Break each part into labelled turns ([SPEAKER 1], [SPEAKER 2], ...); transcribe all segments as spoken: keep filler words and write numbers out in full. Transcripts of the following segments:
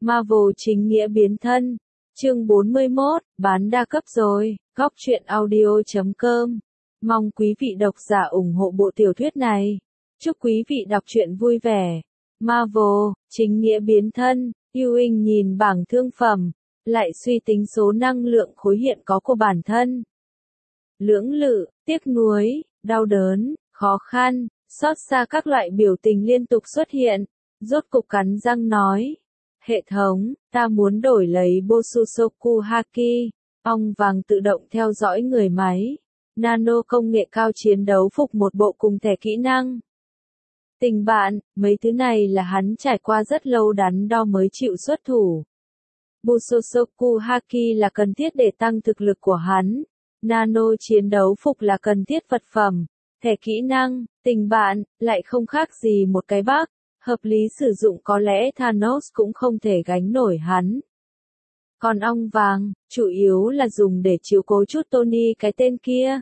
[SPEAKER 1] Marvel chính nghĩa biến thân. Chương bốn mươi mốt, bán đa cấp rồi. Góc truyện audio chấm com. Mong quý vị độc giả ủng hộ bộ tiểu thuyết này. Chúc quý vị đọc truyện vui vẻ. Marvel, chính nghĩa biến thân. Ewing nhìn bảng thương phẩm, lại suy tính số năng lượng khối hiện có của bản thân. Lưỡng lự, tiếc nuối, đau đớn, khó khăn, xót xa các loại biểu tình liên tục xuất hiện. Rốt cục cắn răng nói. Hệ thống, ta muốn đổi lấy Bosusoku Haki, ong vàng tự động theo dõi người máy, nano công nghệ cao chiến đấu phục một bộ cùng thẻ kỹ năng. Tình bạn, mấy thứ này là hắn trải qua rất lâu đắn đo mới chịu xuất thủ. Bosusoku Haki là cần thiết để tăng thực lực của hắn, nano chiến đấu phục là cần thiết vật phẩm, thẻ kỹ năng, tình bạn, lại không khác gì một cái bác. Hợp lý sử dụng có lẽ Thanos cũng không thể gánh nổi hắn. Còn ong vàng, chủ yếu là dùng để chiếu cố chút Tony cái tên kia.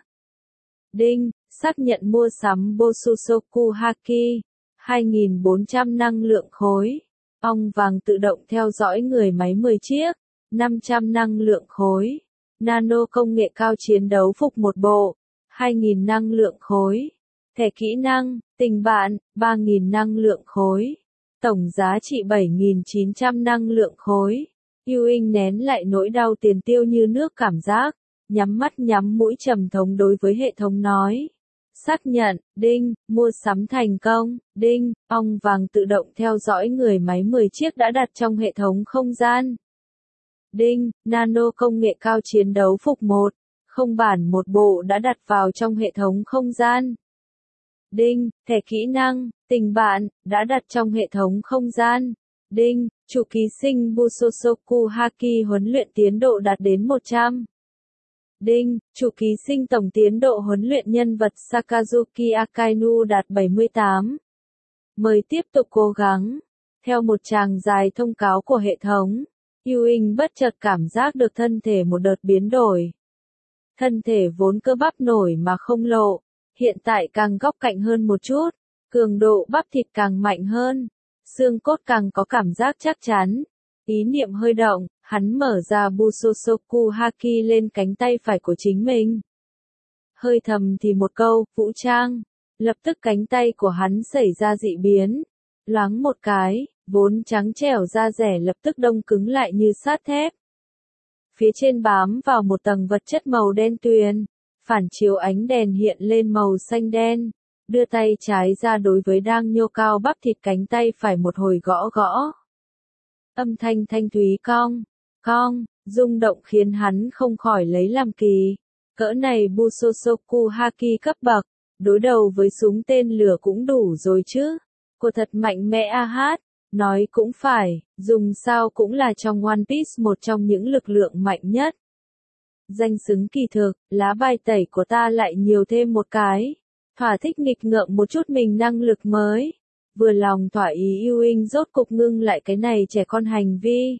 [SPEAKER 1] Đinh, xác nhận mua sắm Bosusoku Haki, hai nghìn bốn trăm năng lượng khối. Ong vàng tự động theo dõi người máy mười chiếc, năm trăm năng lượng khối. Nano công nghệ cao chiến đấu phục một bộ, hai nghìn năng lượng khối. Thẻ kỹ năng, tình bạn, ba nghìn năng lượng khối. Tổng giá trị bảy nghìn chín trăm năng lượng khối. Ewing nén lại nỗi đau tiền tiêu như nước cảm giác, nhắm mắt nhắm mũi trầm thống đối với hệ thống nói. Xác nhận, đinh, mua sắm thành công, đinh, ong vàng tự động theo dõi người máy mười chiếc đã đặt trong hệ thống không gian. Đinh, nano công nghệ cao chiến đấu phục một, không bản một bộ đã đặt vào trong hệ thống không gian. Đinh, thẻ kỹ năng, tình bạn, đã đặt trong hệ thống không gian. Đinh, chủ ký sinh Bosusoku Haki huấn luyện tiến độ đạt đến một trăm. Đinh, chủ ký sinh tổng tiến độ huấn luyện nhân vật Sakazuki Akainu đạt bảy mươi tám. Mời tiếp tục cố gắng. Theo một tràng dài thông cáo của hệ thống, Ewing bất chợt cảm giác được thân thể một đợt biến đổi. Thân thể vốn cơ bắp nổi mà không lộ. Hiện tại càng góc cạnh hơn một chút, cường độ bắp thịt càng mạnh hơn, xương cốt càng có cảm giác chắc chắn. Ý niệm hơi động, hắn mở ra Bosusoku Haki lên cánh tay phải của chính mình. Hơi thầm thì một câu, vũ trang, lập tức cánh tay của hắn xảy ra dị biến. Loáng một cái, vốn trắng trẻo da rẻ lập tức đông cứng lại như sắt thép. Phía trên bám vào một tầng vật chất màu đen tuyền. Phản chiếu ánh đèn hiện lên màu xanh đen, đưa tay trái ra đối với đang nhô cao bắp thịt cánh tay phải một hồi gõ gõ. Âm thanh thanh thúy cong, cong, rung động khiến hắn không khỏi lấy làm kỳ. Cỡ này Bosusoku Haki cấp bậc, đối đầu với súng tên lửa cũng đủ rồi chứ. Cô thật mạnh mẽ a hát, nói cũng phải, dùng sao cũng là trong One Piece một trong những lực lượng mạnh nhất. Danh xứng kỳ thực, lá bài tẩy của ta lại nhiều thêm một cái. Thỏa thích nghịch ngợm một chút mình năng lực mới. Vừa lòng thỏa ý Ewing rốt cục ngưng lại cái này trẻ con hành vi.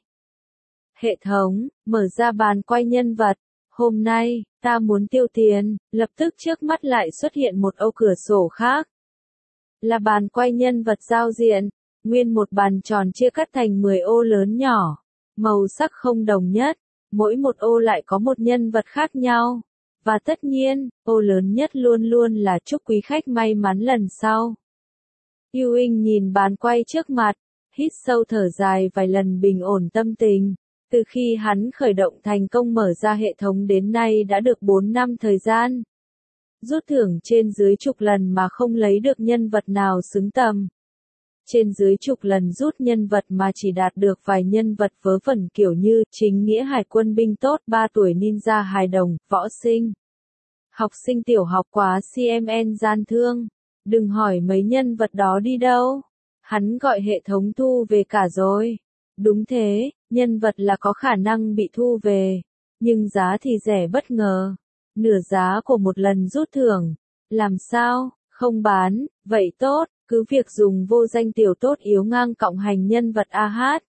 [SPEAKER 1] Hệ thống, mở ra bàn quay nhân vật. Hôm nay, ta muốn tiêu tiền, lập tức trước mắt lại xuất hiện một ô cửa sổ khác. Là bàn quay nhân vật giao diện, nguyên một bàn tròn chia cắt thành mười ô lớn nhỏ, màu sắc không đồng nhất. Mỗi một ô lại có một nhân vật khác nhau. Và tất nhiên, ô lớn nhất luôn luôn là chúc quý khách may mắn lần sau. Ewing nhìn bàn quay trước mặt, hít sâu thở dài vài lần bình ổn tâm tình. Từ khi hắn khởi động thành công mở ra hệ thống đến nay đã được bốn năm thời gian. Rút thưởng trên dưới chục lần mà không lấy được nhân vật nào xứng tầm. Trên dưới chục lần rút nhân vật mà chỉ đạt được vài nhân vật vớ vẩn kiểu như chính nghĩa hải quân binh tốt ba tuổi ninja hài đồng, võ sinh. Học sinh tiểu học quá xê em en gian thương. Đừng hỏi mấy nhân vật đó đi đâu. Hắn gọi hệ thống thu về cả rồi. Đúng thế, nhân vật là có khả năng bị thu về. Nhưng giá thì rẻ bất ngờ. Nửa giá của một lần rút thưởng. Làm sao, không bán, vậy tốt. Cứ việc dùng vô danh tiểu tốt yếu ngang cộng hành nhân vật a hát.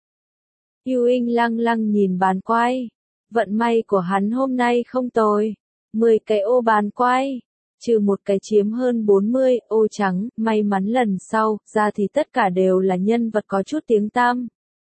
[SPEAKER 1] Ewing lăng lăng nhìn bàn quay. Vận may của hắn hôm nay không tồi. mười cái ô bàn quay. Trừ một cái chiếm hơn bốn mươi ô trắng. May mắn lần sau, ra thì tất cả đều là nhân vật có chút tiếng tăm.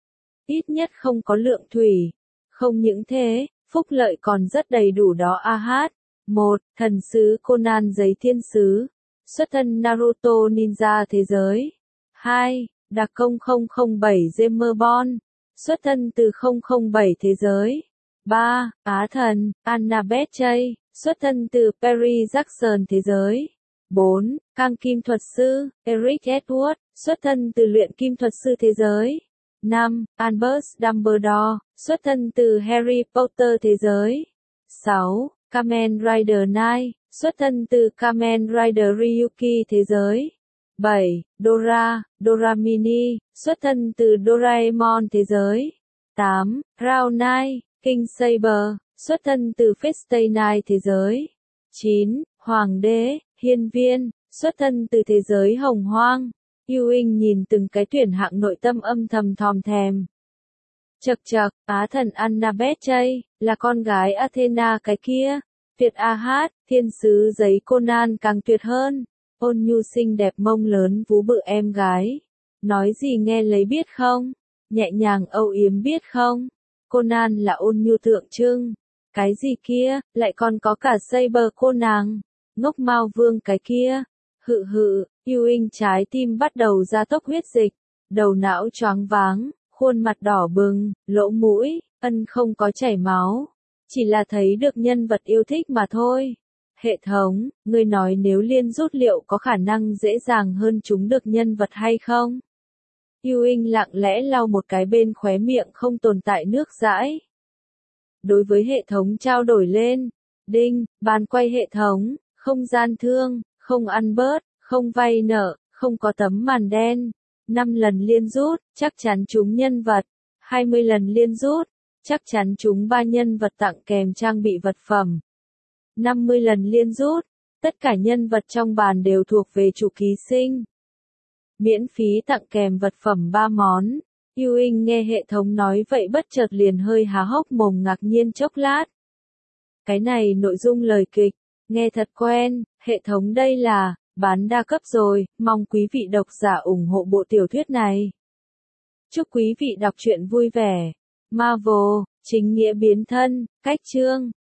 [SPEAKER 1] ít nhất không có lượng thủy. Không những thế, phúc lợi còn rất đầy đủ đó a hát. một. Thần sứ Conan giấy thiên sứ. Xuất thân Naruto ninja thế giới. hai. Đặc công không không bảy Gamerbond. Xuất thân từ không không bảy thế giới. ba. Á thần, Annabeth Chey. Xuất thân từ Perry Jackson thế giới. bốn. Cang kim thuật sư, Eric Edward. Xuất thân từ luyện kim thuật sư thế giới. năm. Albus Dumbledore. Xuất thân từ Harry Potter thế giới. sáu. Kamen Rider Knight. Xuất thân từ Kamen Rider Ryuki thế giới. bảy. Dora, Dora Mini. Xuất thân từ Doraemon thế giới. tám. Crown Knight, King Saber. Xuất thân từ Fate Stay Night thế giới. chín. Hoàng đế, Hiên Viên. Xuất thân từ thế giới Hồng Hoang. Ewing nhìn từng cái tuyển hạng nội tâm âm thầm thòm thèm. Chậc chậc, Á thần Annabeth Chey, là con gái Athena cái kia. Tuyệt a hát, thiên sứ giấy Conan càng tuyệt hơn. Ôn nhu xinh đẹp mông lớn vú bự em gái. Nói gì nghe lấy biết không? Nhẹ nhàng âu yếm biết không? Conan là ôn nhu tượng trưng. Cái gì kia, lại còn có cả Saber cô nàng. Ngốc Mao Vương cái kia. Hự hự, Ewing trái tim bắt đầu ra tốc huyết dịch. Đầu não choáng váng, khuôn mặt đỏ bừng, lỗ mũi, ân không có chảy máu. Chỉ là thấy được nhân vật yêu thích mà thôi. Hệ thống, ngươi nói nếu liên rút liệu có khả năng dễ dàng hơn chúng được nhân vật hay không? Ewing lặng lẽ lau một cái bên khóe miệng không tồn tại nước dãi. Đối với hệ thống trao đổi lên. Đinh, bàn quay hệ thống, không gian thương, không ăn bớt, không vay nợ, không có tấm màn đen. năm lần liên rút, chắc chắn chúng nhân vật. hai mươi lần liên rút, chắc chắn chúng ba nhân vật tặng kèm trang bị vật phẩm. năm mươi lần liên rút, tất cả nhân vật trong bàn đều thuộc về chủ ký sinh. Miễn phí tặng kèm vật phẩm ba món. Ewing nghe hệ thống nói vậy bất chợt liền hơi há hốc mồm ngạc nhiên chốc lát. Cái này nội dung lời kịch, nghe thật quen, hệ thống đây là, bán đa cấp rồi, mong quý vị độc giả ủng hộ bộ tiểu thuyết này. Chúc quý vị đọc truyện vui vẻ. Marvel, chính nghĩa biến thân, cách chương.